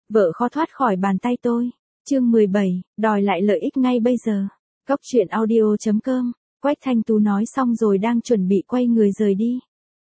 Vợ khó thoát khỏi bàn tay tôi. Chương 17, đòi lại lợi ích ngay bây giờ. Cốc truyện audio.com. Quách Thanh Tú nói xong rồi đang chuẩn bị quay người rời đi.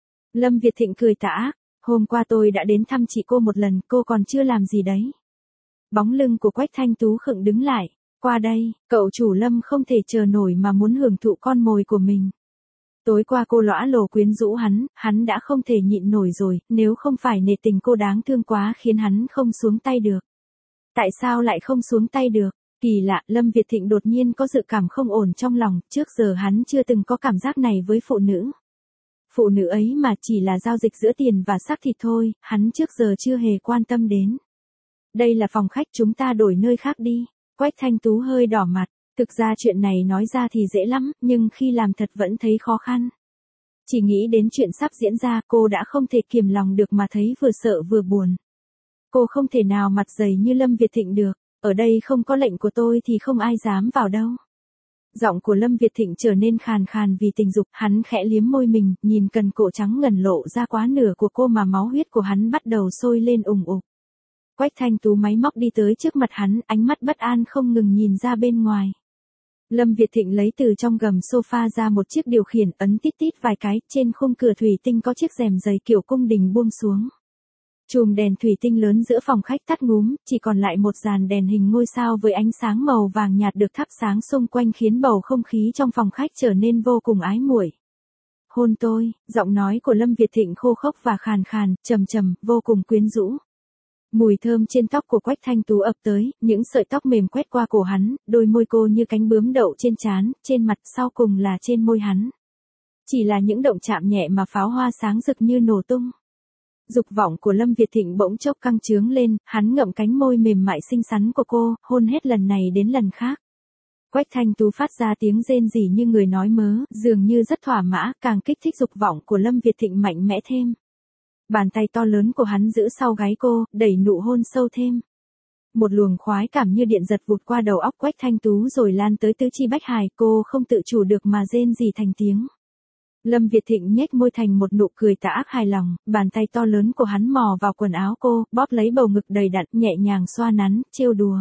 Lâm Việt Thịnh cười tả, hôm qua tôi đã đến thăm chị cô một lần, cô còn chưa làm gì đấy. Bóng lưng của Quách Thanh Tú khựng đứng lại, qua đây, cậu chủ Lâm không thể chờ nổi mà muốn hưởng thụ con mồi của mình. Tối qua cô lõa lồ quyến rũ hắn đã không thể nhịn nổi rồi, nếu không phải nể tình cô đáng thương quá khiến hắn không xuống tay được. Tại sao lại không xuống tay được? Kỳ lạ, Lâm Việt Thịnh đột nhiên có dự cảm không ổn trong lòng, trước giờ hắn chưa từng có cảm giác này với phụ nữ. Phụ nữ ấy mà chỉ là giao dịch giữa tiền và xác thịt thôi, hắn trước giờ chưa hề quan tâm đến. Đây là phòng khách, chúng ta đổi nơi khác đi. Quách Thanh Tú hơi đỏ mặt, thực ra chuyện này nói ra thì dễ lắm, nhưng khi làm thật vẫn thấy khó khăn. Chỉ nghĩ đến chuyện sắp diễn ra, cô đã không thể kiềm lòng được mà thấy vừa sợ vừa buồn. Cô không thể nào mặt dày như Lâm Việt Thịnh được, ở đây không có lệnh của tôi thì không ai dám vào đâu. Giọng của Lâm Việt Thịnh trở nên khàn khàn vì tình dục, hắn khẽ liếm môi mình, nhìn cần cổ trắng ngần lộ ra quá nửa của cô mà máu huyết của hắn bắt đầu sôi lên ùng ục. Quách Thanh Tú máy móc đi tới trước mặt hắn, ánh mắt bất an không ngừng nhìn ra bên ngoài. Lâm Việt Thịnh lấy từ trong gầm sofa ra một chiếc điều khiển, ấn tít tít vài cái, trên khung cửa thủy tinh có chiếc rèm dày kiểu cung đình buông xuống. Chùm đèn thủy tinh lớn giữa phòng khách tắt ngúm, chỉ còn lại một dàn đèn hình ngôi sao với ánh sáng màu vàng nhạt được thắp sáng xung quanh khiến bầu không khí trong phòng khách trở nên vô cùng ái muội. Hôn tôi, giọng nói của Lâm Việt Thịnh khô khốc và khàn khàn, trầm trầm, vô cùng quyến rũ. Mùi thơm trên tóc của Quách Thanh Tú ập tới, những sợi tóc mềm quét qua cổ hắn, đôi môi cô như cánh bướm đậu trên trán, trên mặt, sau cùng là trên môi hắn. Chỉ là những động chạm nhẹ mà pháo hoa sáng rực như nổ tung. Dục vọng của Lâm Việt Thịnh bỗng chốc căng trướng lên, hắn ngậm cánh môi mềm mại xinh xắn của cô, hôn hết lần này đến lần khác. Quách Thanh Tú phát ra tiếng rên rỉ như người nói mớ, dường như rất thỏa mãn, càng kích thích dục vọng của Lâm Việt Thịnh mạnh mẽ thêm. Bàn tay to lớn của hắn giữ sau gáy cô, đẩy nụ hôn sâu thêm. Một luồng khoái cảm như điện giật vụt qua đầu óc Quách Thanh Tú rồi lan tới tứ chi bách hài, cô không tự chủ được mà rên rỉ thành tiếng. Lâm Việt Thịnh nhếch môi thành một nụ cười tà ác hài lòng, bàn tay to lớn của hắn mò vào quần áo cô, bóp lấy bầu ngực đầy đặn, nhẹ nhàng xoa nắn, trêu đùa.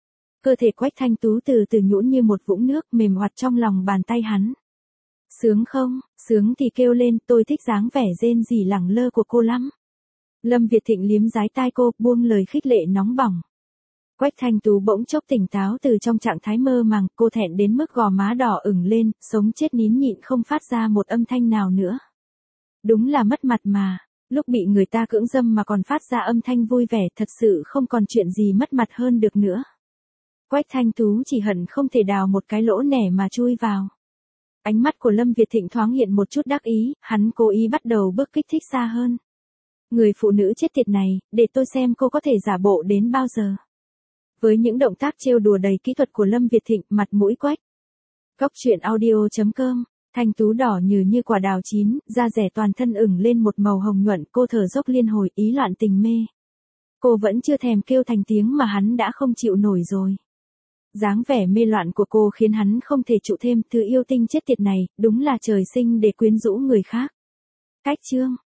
Cơ thể Quách Thanh Tú từ từ nhũn như một vũng nước, mềm hoạt trong lòng bàn tay hắn. Sướng không? Sướng thì kêu lên, tôi thích dáng vẻ rên rỉ lẳng lơ của cô lắm. Lâm Việt Thịnh liếm dái tai cô, buông lời khích lệ nóng bỏng. Quách Thanh Tú bỗng chốc tỉnh táo từ trong trạng thái mơ màng, cô thẹn đến mức gò má đỏ ửng lên, sống chết nín nhịn không phát ra một âm thanh nào nữa. Đúng là mất mặt mà, lúc bị người ta cưỡng dâm mà còn phát ra âm thanh vui vẻ, thật sự không còn chuyện gì mất mặt hơn được nữa. Quách Thanh Tú chỉ hận không thể đào một cái lỗ nẻ mà chui vào. Ánh mắt của Lâm Việt Thịnh thoáng hiện một chút đắc ý, hắn cố ý bắt đầu bước kích thích xa hơn. Người phụ nữ chết tiệt này, để tôi xem cô có thể giả bộ đến bao giờ. Với những động tác trêu đùa đầy kỹ thuật của Lâm Việt Thịnh, mặt mũi Quách. Cốc truyện audio.com. Thanh Tú đỏ như quả đào chín, da rẻ toàn thân ửng lên một màu hồng nhuận, cô thở dốc liên hồi, ý loạn tình mê. Cô vẫn chưa thèm kêu thành tiếng mà hắn đã không chịu nổi rồi. Dáng vẻ mê loạn của cô khiến hắn không thể trụ thêm, thứ yêu tinh chết tiệt này, đúng là trời sinh để quyến rũ người khác. Cách chương.